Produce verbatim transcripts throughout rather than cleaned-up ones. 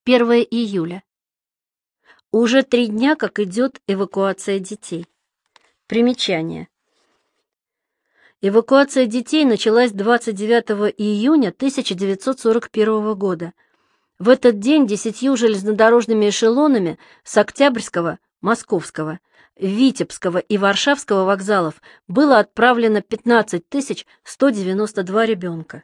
первое июля. Уже три дня, как идет эвакуация детей. Примечание. Эвакуация детей началась двадцать девятого июня тысяча девятьсот сорок первого года. В этот день десятью железнодорожными эшелонами с Октябрьского, Московского, Витебского и Варшавского вокзалов было отправлено пятнадцать тысяч сто девяносто два ребенка.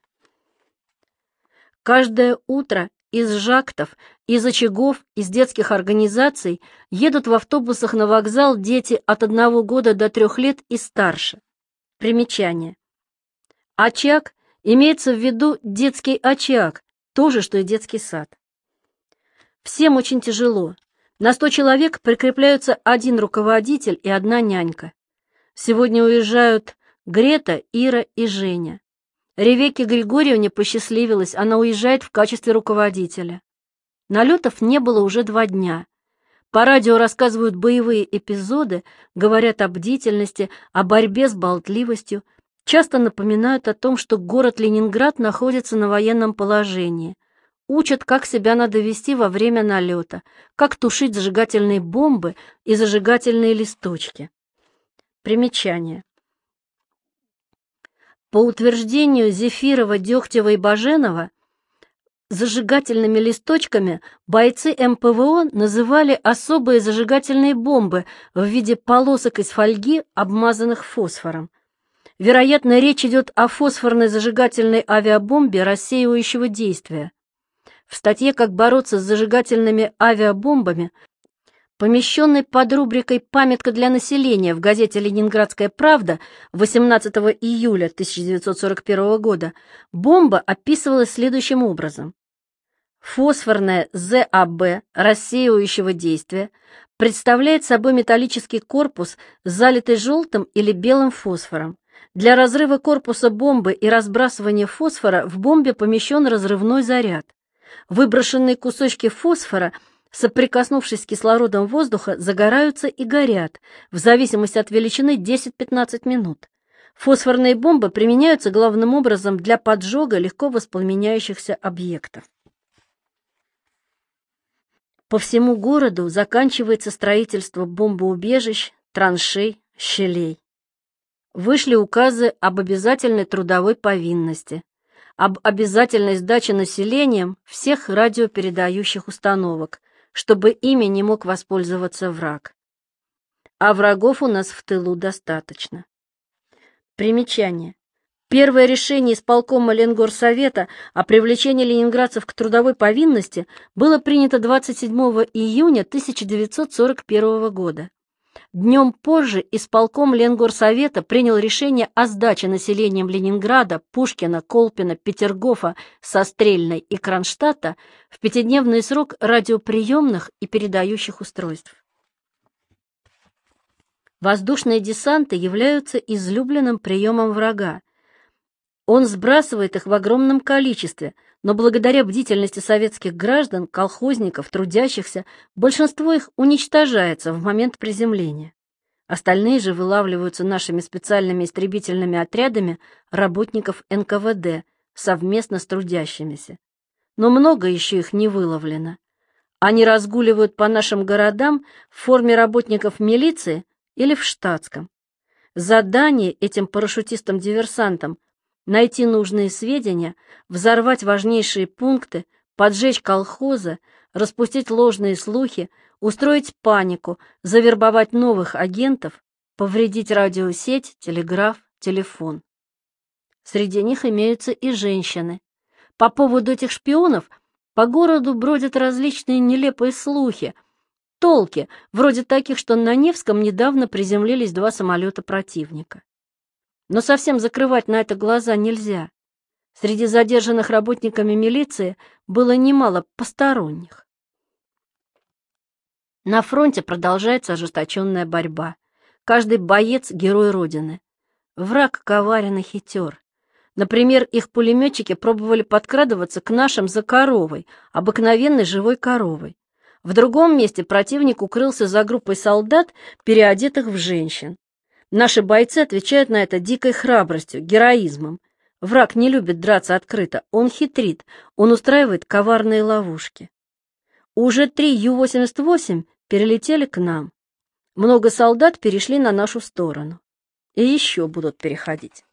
Каждое утро из жактов, из очагов, из детских организаций едут в автобусах на вокзал дети от одного года до трех лет и старше. Примечание. Очаг имеется в виду детский очаг, то же, что и детский сад. Всем очень тяжело. На сто человек прикрепляются один руководитель и одна нянька. Сегодня уезжают Грета, Ира и Женя. Ревекке Григорьевне посчастливилось, она уезжает в качестве руководителя. Налетов не было уже два дня. По радио рассказывают боевые эпизоды, говорят о бдительности, о борьбе с болтливостью, часто напоминают о том, что город Ленинград находится на военном положении, учат, как себя надо вести во время налета, как тушить зажигательные бомбы и зажигательные листочки. Примечание. По утверждению Зефирова, Дегтева и Баженова, зажигательными листочками бойцы эм пэ вэ о называли особые зажигательные бомбы в виде полосок из фольги, обмазанных фосфором. Вероятно, речь идет о фосфорной зажигательной авиабомбе рассеивающего действия. В статье «Как бороться с зажигательными авиабомбами», помещенной под рубрикой «Памятка для населения» в газете «Ленинградская правда» восемнадцатого июля тысяча девятьсот сорок первого года, бомба описывалась следующим образом. Фосфорная зэ а бэ рассеивающего действия представляет собой металлический корпус, залитый желтым или белым фосфором. Для разрыва корпуса бомбы и разбрасывания фосфора в бомбе помещен разрывной заряд. Выброшенные кусочки фосфора, соприкоснувшись с кислородом воздуха, загораются и горят, в зависимости от величины десять-пятнадцать минут. Фосфорные бомбы применяются главным образом для поджога легко воспламеняющихся объектов. По всему городу заканчивается строительство бомбоубежищ, траншей, щелей. Вышли указы об обязательной трудовой повинности, об обязательной сдаче населением всех радиопередающих установок, чтобы ими не мог воспользоваться враг. А врагов у нас в тылу достаточно. Примечание. Первое решение исполкома Ленгорсовета о привлечении ленинградцев к трудовой повинности было принято двадцать седьмого июня тысяча девятьсот сорок первого года. Днем позже исполком Ленгорсовета принял решение о сдаче населением Ленинграда, Пушкина, Колпина, Петергофа, Сострельной и Кронштадта в пятидневный срок радиоприемных и передающих устройств. Воздушные десанты являются излюбленным приемом врага. Он сбрасывает их в огромном количестве, но благодаря бдительности советских граждан, колхозников, трудящихся, большинство их уничтожается в момент приземления. Остальные же вылавливаются нашими специальными истребительными отрядами работников эн ка вэ дэ совместно с трудящимися. Но много еще их не выловлено. Они разгуливают по нашим городам в форме работников милиции или в штатском. Задание этим парашютистам-диверсантам найти нужные сведения, взорвать важнейшие пункты, поджечь колхозы, распустить ложные слухи, устроить панику, завербовать новых агентов, повредить радиосеть, телеграф, телефон. Среди них имеются и женщины. По поводу этих шпионов по городу бродят различные нелепые слухи, толки, вроде таких, что на Невском недавно приземлились два самолета противника. Но совсем закрывать на это глаза нельзя. Среди задержанных работниками милиции было немало посторонних. На фронте продолжается ожесточенная борьба. Каждый боец — герой Родины. Враг коварен и хитер. Например, их пулеметчики пробовали подкрадываться к нашим за коровой, обыкновенной живой коровой. В другом месте противник укрылся за группой солдат, переодетых в женщин. Наши бойцы отвечают на это дикой храбростью, героизмом. Враг не любит драться открыто, он хитрит, он устраивает коварные ловушки. Уже три Ю восемьдесят восемь перелетели к нам. Много солдат перешли на нашу сторону. И еще будут переходить.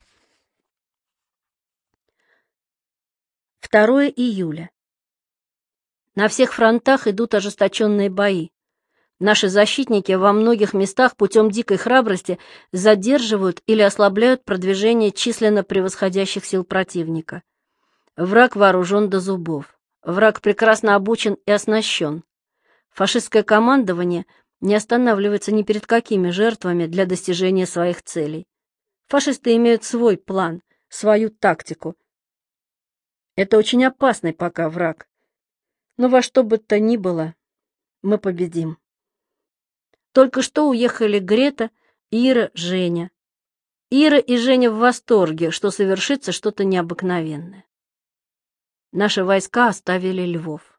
второе июля. На всех фронтах идут ожесточенные бои. Наши защитники во многих местах путем дикой храбрости задерживают или ослабляют продвижение численно превосходящих сил противника. Враг вооружен до зубов. Враг прекрасно обучен и оснащен. Фашистское командование не останавливается ни перед какими жертвами для достижения своих целей. Фашисты имеют свой план, свою тактику. Это очень опасный пока враг. Но во что бы то ни было, мы победим. Только что уехали Грета, Ира, Женя. Ира и Женя в восторге, что совершится что-то необыкновенное. Наши войска оставили Львов.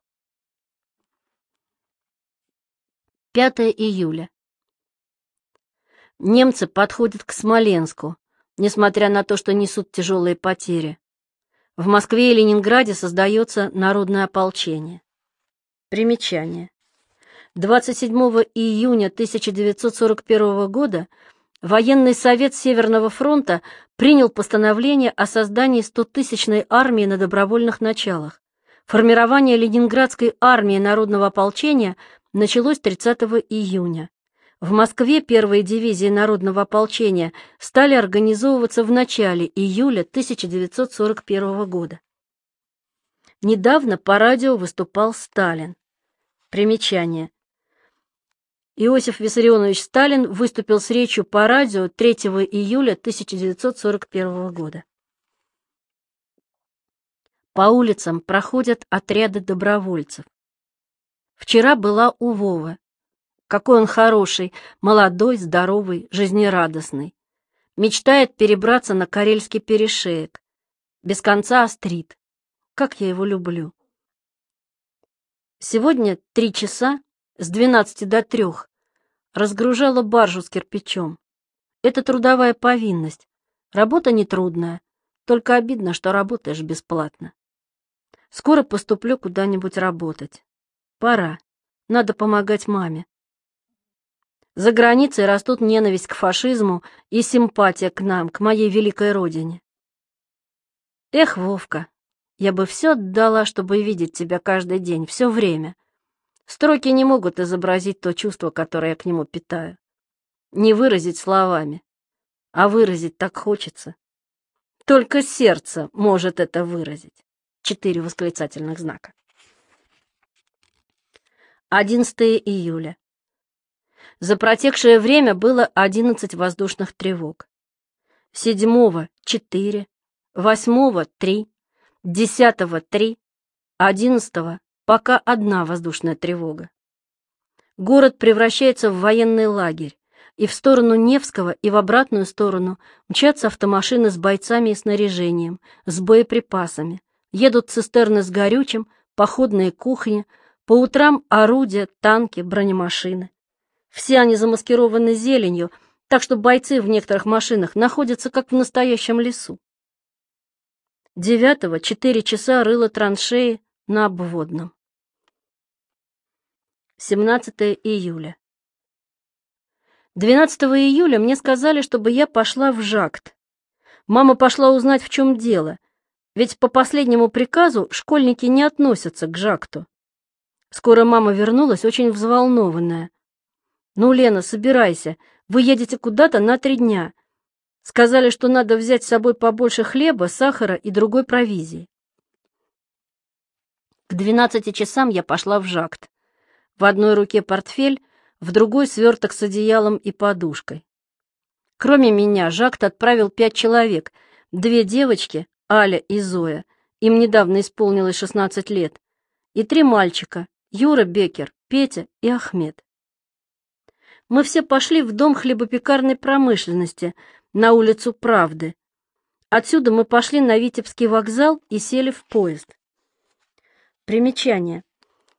пятое июля. Немцы подходят к Смоленску, несмотря на то, что несут тяжелые потери. В Москве и Ленинграде создается народное ополчение. Примечание. двадцать седьмого июня тысяча девятьсот сорок первого года Военный совет Северного фронта принял постановление о создании стотысячной армии на добровольных началах. Формирование Ленинградской армии народного ополчения началось тридцатого июня. В Москве первые дивизии народного ополчения стали организовываться в начале июля тысяча девятьсот сорок первого года. Недавно по радио выступал Сталин. Примечание. Иосиф Виссарионович Сталин выступил с речью по радио третьего июля тысяча девятьсот сорок первого года. По улицам проходят отряды добровольцев. Вчера была у Вовы. Какой он хороший, молодой, здоровый, жизнерадостный. Мечтает перебраться на Карельский перешеек. Без конца острит. Как я его люблю. Сегодня три часа, с двенадцати до трех, разгружала баржу с кирпичом. Это трудовая повинность. Работа нетрудная, только обидно, что работаешь бесплатно. Скоро поступлю куда-нибудь работать. Пора. Надо помогать маме. За границей растут ненависть к фашизму и симпатия к нам, к моей великой родине. Эх, Вовка, я бы все отдала, чтобы видеть тебя каждый день, все время. Строки не могут изобразить то чувство, которое я к нему питаю. Не выразить словами, а выразить так хочется. Только сердце может это выразить. Четыре восклицательных знака. одиннадцатого июля. За протекшее время было одиннадцать воздушных тревог. седьмого — четыре, восьмого — три, десятого — три, одиннадцатого — пока одна воздушная тревога. Город превращается в военный лагерь, и в сторону Невского, и в обратную сторону мчатся автомашины с бойцами и снаряжением, с боеприпасами, едут цистерны с горючим, походные кухни, по утрам орудия, танки, бронемашины. Все они замаскированы зеленью, так что бойцы в некоторых машинах находятся как в настоящем лесу. Девятого четыре часа рыло траншеи на обводном. семнадцатого июля. двенадцатого июля мне сказали, чтобы я пошла в ЖАГТ. Мама пошла узнать, в чем дело, ведь по последнему приказу школьники не относятся к ЖАГТу. Скоро мама вернулась, очень взволнованная. «Ну, Лена, собирайся, вы едете куда-то на три дня. Сказали, что надо взять с собой побольше хлеба, сахара и другой провизии». К двенадцати часам я пошла в ЖАГТ. В одной руке портфель, в другой сверток с одеялом и подушкой. Кроме меня ЖАГТ отправил пять человек, две девочки, Аля и Зоя, им недавно исполнилось шестнадцать лет, и три мальчика, Юра Бекер, Петя и Ахмед. Мы все пошли в дом хлебопекарной промышленности на улицу Правды. Отсюда мы пошли на Витебский вокзал и сели в поезд. Примечание.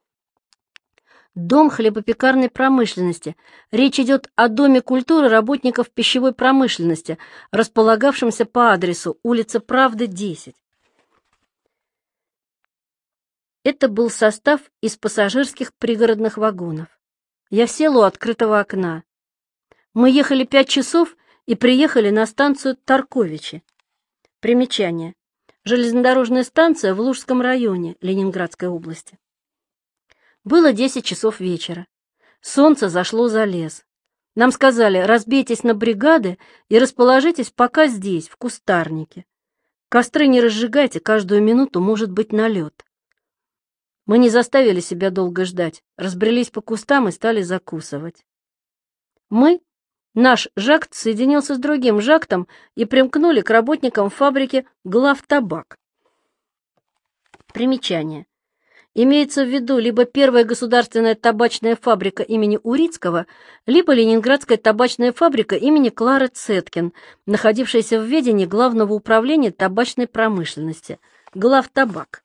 Дом хлебопекарной промышленности. Речь идет о Доме культуры работников пищевой промышленности, располагавшемся по адресу улица Правды, десять. Это был состав из пассажирских пригородных вагонов. Я села у открытого окна. Мы ехали пять часов и приехали на станцию Тарковичи. Примечание. Железнодорожная станция в Лужском районе Ленинградской области. Было десять часов вечера. Солнце зашло за лес. Нам сказали: разбейтесь на бригады и расположитесь пока здесь, в кустарнике. Костры не разжигайте, каждую минуту может быть налет. Мы не заставили себя долго ждать, разбрелись по кустам и стали закусывать. Мы, наш жакт соединился с другим жактом и примкнули к работникам фабрики «Главтабак». Примечание. Имеется в виду либо первая государственная табачная фабрика имени Урицкого, либо Ленинградская табачная фабрика имени Клары Цеткин, находившаяся в ведении Главного управления табачной промышленности, Главтабак.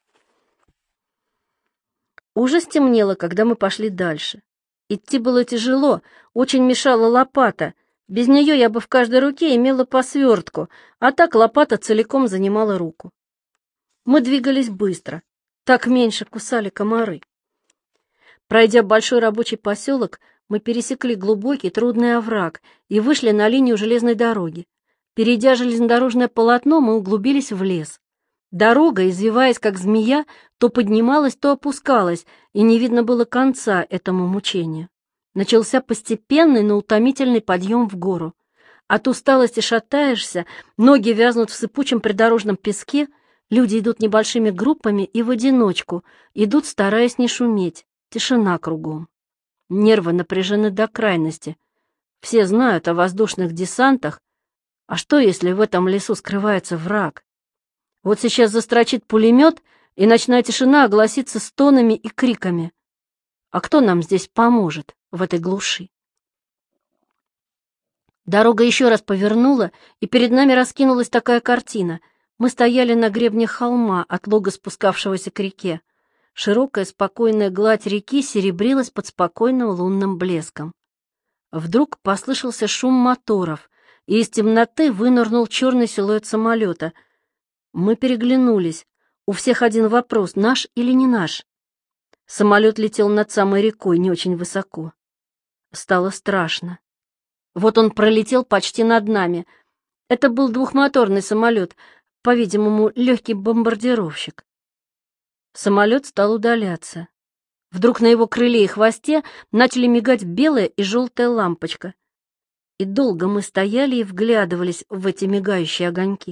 Уже стемнело, когда мы пошли дальше. Идти было тяжело, очень мешала лопата. Без нее я бы в каждой руке имела по свертку, а так лопата целиком занимала руку. Мы двигались быстро. Так меньше кусали комары. Пройдя большой рабочий поселок, мы пересекли глубокий трудный овраг и вышли на линию железной дороги. Перейдя железнодорожное полотно, мы углубились в лес. Дорога, извиваясь как змея, то поднималась, то опускалась, и не видно было конца этому мучению. Начался постепенный, но утомительный подъем в гору. От усталости шатаешься, ноги вязнут в сыпучем придорожном песке. Люди идут небольшими группами и в одиночку, идут, стараясь не шуметь, тишина кругом. Нервы напряжены до крайности. Все знают о воздушных десантах. А что, если в этом лесу скрывается враг? Вот сейчас застрочит пулемет, и ночная тишина огласится стонами и криками. А кто нам здесь поможет, в этой глуши? Дорога еще раз повернула, и перед нами раскинулась такая картина. Мы стояли на гребне холма, отлого спускавшегося к реке. Широкая спокойная гладь реки серебрилась под спокойным лунным блеском. Вдруг послышался шум моторов, и из темноты вынырнул черный силуэт самолета. Мы переглянулись. У всех один вопрос: наш или не наш? Самолет летел над самой рекой, не очень высоко. Стало страшно. Вот он пролетел почти над нами. Это был двухмоторный самолет, по-видимому, легкий бомбардировщик. Самолет стал удаляться. Вдруг на его крыле и хвосте начали мигать белая и желтая лампочка. И долго мы стояли и вглядывались в эти мигающие огоньки.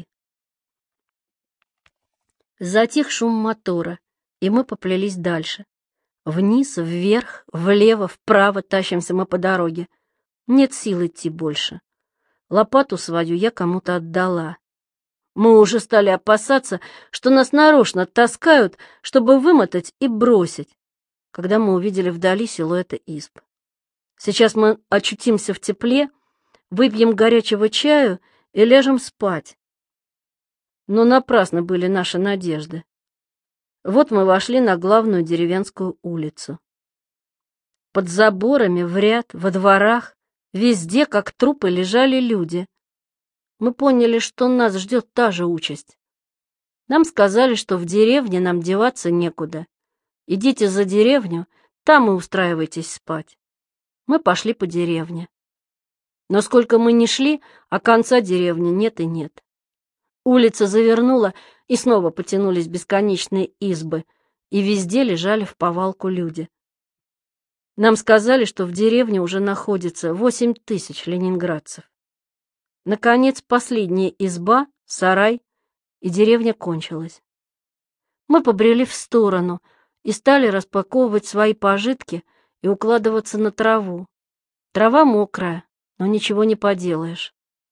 Затих шум мотора, и мы поплелись дальше. Вниз, вверх, влево, вправо тащимся мы по дороге. Нет сил идти больше. Лопату свою я кому-то отдала. Мы уже стали опасаться, что нас нарочно таскают, чтобы вымотать и бросить, когда мы увидели вдали силуэты изб. Сейчас мы очутимся в тепле, выпьем горячего чаю и ляжем спать. Но напрасно были наши надежды. Вот мы вошли на главную деревенскую улицу. Под заборами, в ряд, во дворах, везде, как трупы, лежали люди. Мы поняли, что нас ждет та же участь. Нам сказали, что в деревне нам деваться некуда. Идите за деревню, там и устраивайтесь спать. Мы пошли по деревне. Но сколько мы ни шли, а конца деревни нет и нет. Улица завернула, и снова потянулись бесконечные избы, и везде лежали вповалку люди. Нам сказали, что в деревне уже находится восемь тысяч ленинградцев. Наконец, последняя изба, сарай, и деревня кончилась. Мы побрели в сторону и стали распаковывать свои пожитки и укладываться на траву. Трава мокрая, но ничего не поделаешь.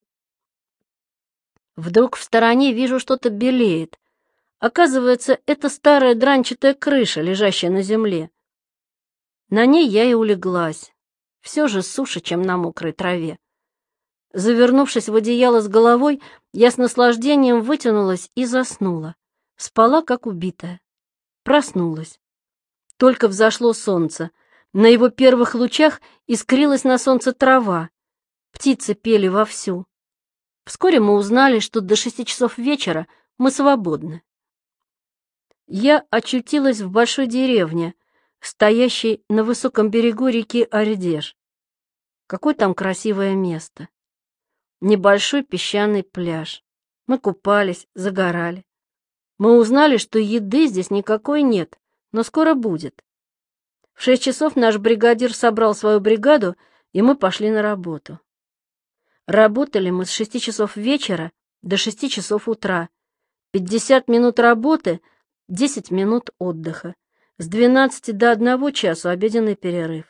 Вдруг в стороне вижу, что-то белеет. Оказывается, это старая дранчатая крыша, лежащая на земле. На ней я и улеглась. Все же суше, чем на мокрой траве. Завернувшись в одеяло с головой, я с наслаждением вытянулась и заснула. Спала, как убитая. Проснулась. Только взошло солнце. На его первых лучах искрилась на солнце трава. Птицы пели вовсю. Вскоре мы узнали, что до шести часов вечера мы свободны. Я очутилась в большой деревне, стоящей на высоком берегу реки Ардеж. Какое там красивое место! Небольшой песчаный пляж. Мы купались, загорали. Мы узнали, что еды здесь никакой нет, но скоро будет. В шесть часов наш бригадир собрал свою бригаду, и мы пошли на работу. Работали мы с шести часов вечера до шести часов утра. Пятьдесят минут работы, десять минут отдыха. С двенадцати до одного часу обеденный перерыв.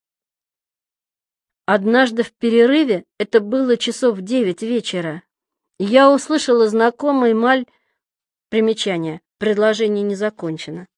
Однажды в перерыве, это было часов в девять вечера, я услышала знакомый маль... Примечание. Предложение не закончено.